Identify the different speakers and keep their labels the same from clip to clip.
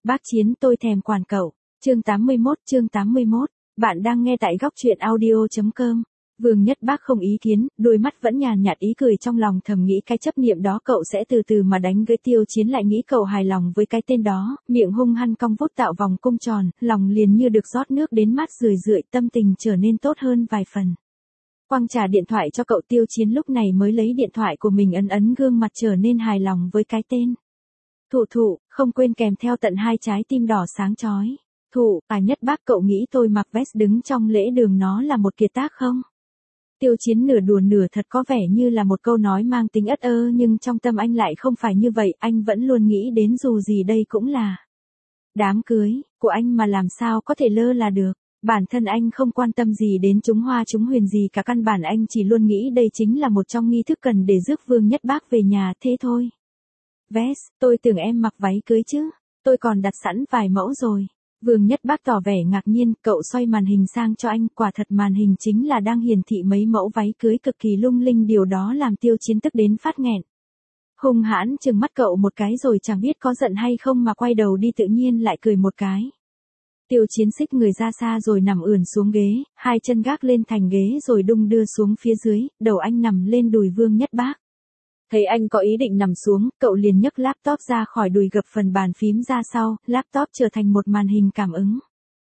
Speaker 1: Bác Chiến tôi thèm quản cậu. Chương 81. Bạn đang nghe tại góc truyện audio.com. Vương Nhất Bác không ý kiến, đôi mắt vẫn nhàn nhạt ý cười trong lòng thầm nghĩ cái chấp niệm đó cậu sẽ từ từ mà đánh gãy. Tiêu Chiến lại nghĩ cậu hài lòng với cái tên đó, miệng hung hăng cong vút tạo vòng cung tròn, lòng liền như được rót nước đến mát rười rượi, tâm tình trở nên tốt hơn vài phần. Quang trả điện thoại cho cậu. Tiêu Chiến lúc này mới lấy điện thoại của mình ấn gương mặt trở nên hài lòng với cái tên. Thụ, không quên kèm theo tận 2 trái tim đỏ sáng chói. Thụ, Nhất Bác cậu nghĩ tôi mặc vest đứng trong lễ đường nó là một kiệt tác không? Tiêu Chiến nửa đùa nửa thật, có vẻ như là một câu nói mang tính ất ơ nhưng trong tâm anh lại không phải như vậy, anh vẫn luôn nghĩ đến dù gì đây cũng là đám cưới của anh mà làm sao có thể lơ là được. Bản thân anh không quan tâm gì đến chúng hoa chúng huyền gì cả, căn bản anh chỉ luôn nghĩ đây chính là một trong nghi thức cần để rước Vương Nhất Bác về nhà, thế thôi. Vest, tôi tưởng em mặc váy cưới chứ, tôi còn đặt sẵn vài mẫu rồi. Vương Nhất Bác tỏ vẻ ngạc nhiên, cậu xoay màn hình sang cho anh, quả thật màn hình chính là đang hiển thị mấy mẫu váy cưới cực kỳ lung linh, điều đó làm Tiêu Chiến tức đến phát nghẹn. Hung hãn trừng mắt cậu một cái rồi chẳng biết có giận hay không mà quay đầu đi, tự nhiên lại cười một cái. Tiêu Chiến xích người ra xa rồi nằm ườn xuống ghế, 2 chân gác lên thành ghế rồi đung đưa xuống phía dưới, đầu anh nằm lên đùi Vương Nhất Bác. Thấy anh có ý định nằm xuống, cậu liền nhấc laptop ra khỏi đùi, gập phần bàn phím ra sau, laptop trở thành một màn hình cảm ứng.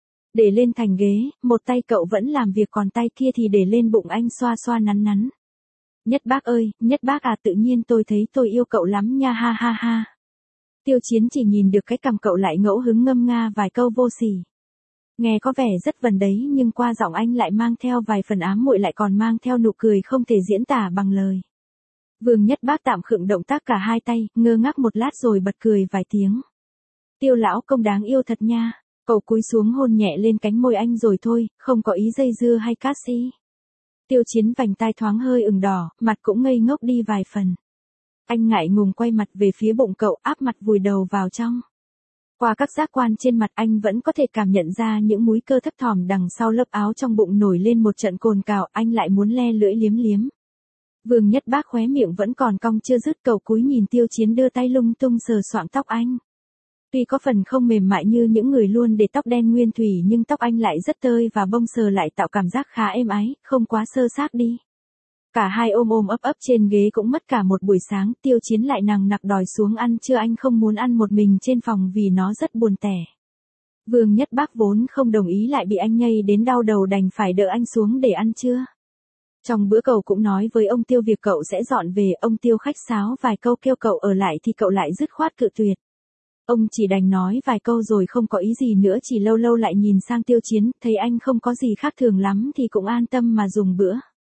Speaker 1: Để lên thành ghế, một tay cậu vẫn làm việc còn tay kia thì để lên bụng anh xoa xoa nắn nắn. Nhất Bác ơi, Nhất Bác à, tự nhiên tôi thấy tôi yêu cậu lắm nha, ha ha ha. Tiêu Chiến chỉ nhìn được cái cằm cậu lại ngẫu hứng ngâm nga vài câu vô sỉ. Nghe có vẻ rất vần đấy nhưng qua giọng anh lại mang theo vài phần ám muội, lại còn mang theo nụ cười không thể diễn tả bằng lời. Vương Nhất Bác tạm khựng động tác cả 2 tay, ngơ ngác một lát rồi bật cười vài tiếng. Tiêu lão công đáng yêu thật nha. Cậu cúi xuống hôn nhẹ lên cánh môi anh rồi thôi, không có ý dây dưa hay cát xi. Tiêu Chiến vành tai thoáng hơi ửng đỏ, mặt cũng ngây ngốc đi vài phần. Anh ngại ngùng quay mặt về phía bụng cậu, áp mặt vùi đầu vào trong. Qua các giác quan trên mặt anh vẫn có thể cảm nhận ra những múi cơ thấp thỏm đằng sau lớp áo trong bụng nổi lên một trận cồn cào, anh lại muốn le lưỡi liếm liếm. Vương Nhất Bác khóe miệng vẫn còn cong chưa dứt, cậu cúi nhìn Tiêu Chiến đưa tay lung tung sờ soạng tóc anh. Tuy có phần không mềm mại như những người luôn để tóc đen nguyên thủy nhưng tóc anh lại rất tơi và bông sờ lại tạo cảm giác khá êm ái, không quá sơ sát đi. Cả hai ôm ấp trên ghế cũng mất cả một buổi sáng, Tiêu Chiến lại nằng nặc đòi xuống ăn trưa, anh không muốn ăn một mình trên phòng vì nó rất buồn tẻ. Vương Nhất Bác vốn không đồng ý lại bị anh nhây đến đau đầu, đành phải đỡ anh xuống để ăn trưa. Trong bữa cậu cũng nói với ông Tiêu việc cậu sẽ dọn về, ông Tiêu khách sáo vài câu kêu cậu ở lại thì cậu lại dứt khoát cự tuyệt. Ông chỉ đành nói vài câu rồi không có ý gì nữa, chỉ lâu lâu lại nhìn sang Tiêu Chiến, thấy anh không có gì khác thường lắm thì cũng an tâm mà dùng bữa.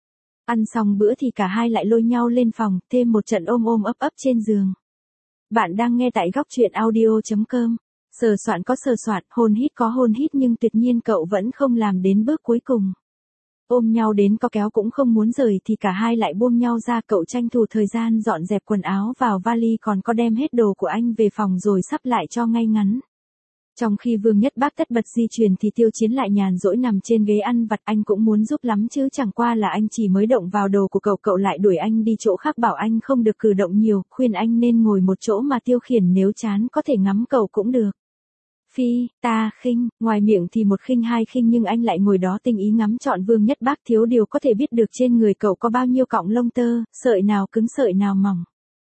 Speaker 1: Ăn xong bữa thì cả hai lại lôi nhau lên phòng, thêm một trận ôm ấp trên giường. Bạn đang nghe tại góc truyện audio.com. Sờ soạn có sờ soạn, hôn hít có hôn hít nhưng tuyệt nhiên cậu vẫn không làm đến bước cuối cùng. Ôm nhau đến có kéo cũng không muốn rời thì cả hai lại buông nhau ra, cậu tranh thủ thời gian dọn dẹp quần áo vào vali, còn có đem hết đồ của anh về phòng rồi sắp lại cho ngay ngắn. Trong khi Vương Nhất Bác tất bật di chuyển thì Tiêu Chiến lại nhàn rỗi nằm trên ghế ăn vặt, anh cũng muốn giúp lắm chứ chẳng qua là anh chỉ mới động vào đồ của cậu lại đuổi anh đi chỗ khác, bảo anh không được cử động nhiều, khuyên anh nên ngồi một chỗ mà tiêu khiển, nếu chán có thể ngắm cậu cũng được. Phi, ta khinh, ngoài miệng thì một khinh hai khinh nhưng anh lại ngồi đó tinh ý ngắm trọn Vương Nhất Bác, thiếu điều có thể biết được trên người cậu có bao nhiêu cọng lông tơ, sợi nào cứng sợi nào mỏng.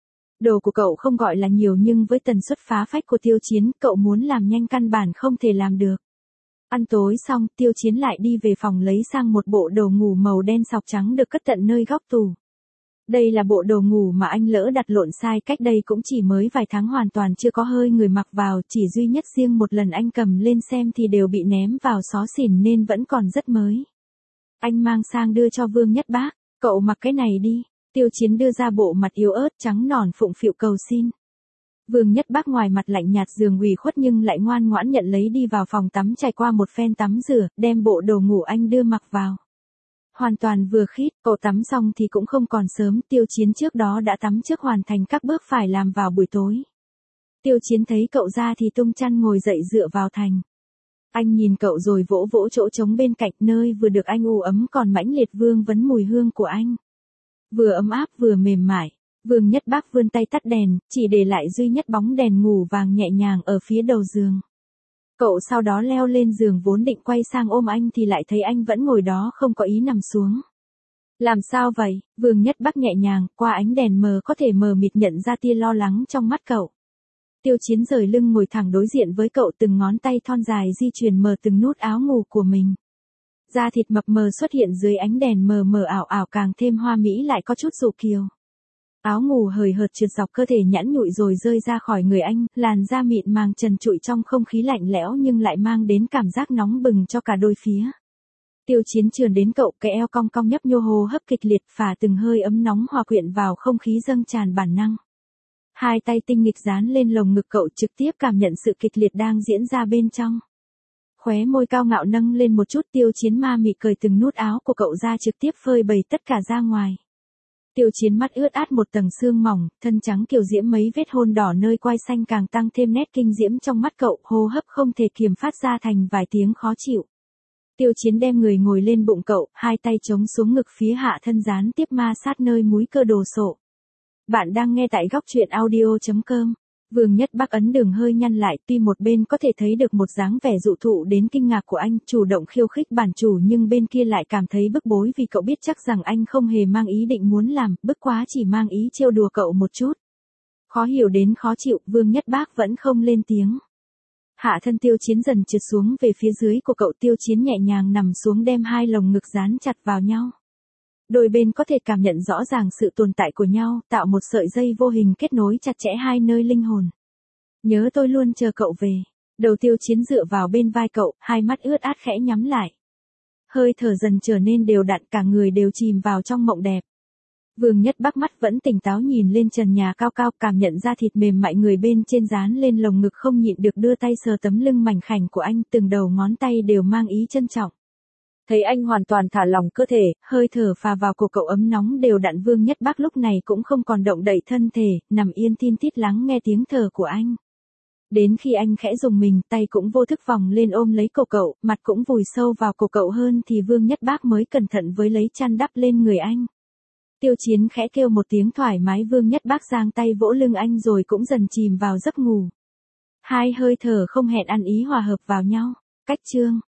Speaker 1: Đồ của cậu không gọi là nhiều nhưng với tần suất phá phách của Tiêu Chiến, cậu muốn làm nhanh căn bản không thể làm được. Ăn tối xong, Tiêu Chiến lại đi về phòng lấy sang một bộ đồ ngủ màu đen sọc trắng được cất tận nơi góc tủ. Đây là bộ đồ ngủ mà anh lỡ đặt lộn sai cách đây cũng chỉ mới vài tháng, hoàn toàn chưa có hơi người mặc vào, chỉ duy nhất riêng một lần anh cầm lên xem thì đều bị ném vào xó xỉnh nên vẫn còn rất mới. Anh mang sang đưa cho Vương Nhất Bác, cậu mặc cái này đi. Tiêu Chiến đưa ra bộ mặt yếu ớt trắng nõn phụng phịu cầu xin. Vương Nhất Bác ngoài mặt lạnh nhạt giường ủy khuất nhưng lại ngoan ngoãn nhận lấy, đi vào phòng tắm trải qua một phen tắm rửa, đem bộ đồ ngủ anh đưa mặc vào. Hoàn toàn vừa khít, cậu tắm xong thì cũng không còn sớm, Tiêu Chiến trước đó đã tắm trước hoàn thành các bước phải làm vào buổi tối. Tiêu Chiến thấy cậu ra thì tung chăn ngồi dậy dựa vào thành. Anh nhìn cậu rồi vỗ vỗ chỗ trống bên cạnh, nơi vừa được anh ù ấm còn mãnh liệt vương vấn mùi hương của anh. Vừa ấm áp vừa mềm mại. Vương Nhất Bác vươn tay tắt đèn, chỉ để lại duy nhất bóng đèn ngủ vàng nhẹ nhàng ở phía đầu giường. Cậu sau đó leo lên giường vốn định quay sang ôm anh thì lại thấy anh vẫn ngồi đó không có ý nằm xuống. Làm sao vậy? Vương Nhất Bắc nhẹ nhàng, qua ánh đèn mờ có thể mờ mịt nhận ra tia lo lắng trong mắt cậu. Tiêu Chiến rời lưng ngồi thẳng đối diện với cậu, từng ngón tay thon dài di chuyển mở từng nút áo ngủ của mình. Da thịt mập mờ xuất hiện dưới ánh đèn mờ mờ ảo ảo càng thêm hoa mỹ lại có chút dụ kiều. Áo ngủ hời hợt trượt dọc cơ thể nhẵn nhụi rồi rơi ra khỏi người anh, làn da mịn màng trần trụi trong không khí lạnh lẽo nhưng lại mang đến cảm giác nóng bừng cho cả đôi phía. Tiêu Chiến trườn đến cậu, cái eo cong cong nhấp nhô, hô hấp kịch liệt, phả từng hơi ấm nóng hòa quyện vào không khí dâng tràn bản năng. Hai tay tinh nghịch dán lên lồng ngực cậu, trực tiếp cảm nhận sự kịch liệt đang diễn ra bên trong. Khóe môi cao ngạo nâng lên một chút, Tiêu Chiến ma mị cởi từng nút áo của cậu ra, trực tiếp phơi bày tất cả ra ngoài. Tiêu Chiến mắt ướt át một tầng sương mỏng, thân trắng kiều diễm, mấy vết hôn đỏ nơi quai xanh càng tăng thêm nét kinh diễm trong mắt cậu, hô hấp không thể kiềm phát ra thành vài tiếng khó chịu. Tiêu Chiến đem người ngồi lên bụng cậu, hai tay chống xuống ngực phía hạ thân gián tiếp ma sát nơi múi cơ đồ sộ. Bạn đang nghe tại góc truyện audio.com. Vương Nhất Bắc ấn đường hơi nhăn lại, tuy một bên có thể thấy được một dáng vẻ dụ thụ đến kinh ngạc của anh, chủ động khiêu khích bản chủ, nhưng bên kia lại cảm thấy bức bối vì cậu biết chắc rằng anh không hề mang ý định muốn làm, bức quá chỉ mang ý trêu đùa cậu một chút. Khó hiểu đến khó chịu, Vương Nhất Bắc vẫn không lên tiếng. Hạ thân Tiêu Chiến dần trượt xuống về phía dưới của cậu, Tiêu Chiến nhẹ nhàng nằm xuống đem hai lồng ngực dán chặt vào nhau. Đôi bên có thể cảm nhận rõ ràng sự tồn tại của nhau, tạo một sợi dây vô hình kết nối chặt chẽ hai nơi linh hồn. Nhớ tôi luôn chờ cậu về. Đầu Tiêu Chiến dựa vào bên vai cậu, hai mắt ướt át khẽ nhắm lại. Hơi thở dần trở nên đều đặn, cả người đều chìm vào trong mộng đẹp. Vương Nhất Bắc mắt vẫn tỉnh táo nhìn lên trần nhà cao cao, cảm nhận da thịt mềm mại người bên trên dán lên lồng ngực, không nhịn được đưa tay sờ tấm lưng mảnh khảnh của anh, từng đầu ngón tay đều mang ý trân trọng. Thấy anh hoàn toàn thả lỏng cơ thể, hơi thở phà vào cổ cậu ấm nóng đều đặn, Vương Nhất Bắc lúc này cũng không còn động đậy thân thể, nằm yên tin tít lắng nghe tiếng thở của anh. Đến khi anh khẽ rùng mình, tay cũng vô thức vòng lên ôm lấy cổ cậu, mặt cũng vùi sâu vào cổ cậu hơn thì Vương Nhất Bắc mới cẩn thận với lấy chăn đắp lên người anh. Tiêu Chiến khẽ kêu một tiếng thoải mái, Vương Nhất Bắc giang tay vỗ lưng anh rồi cũng dần chìm vào giấc ngủ. Hai hơi thở không hẹn ăn ý hòa hợp vào nhau. Cách chương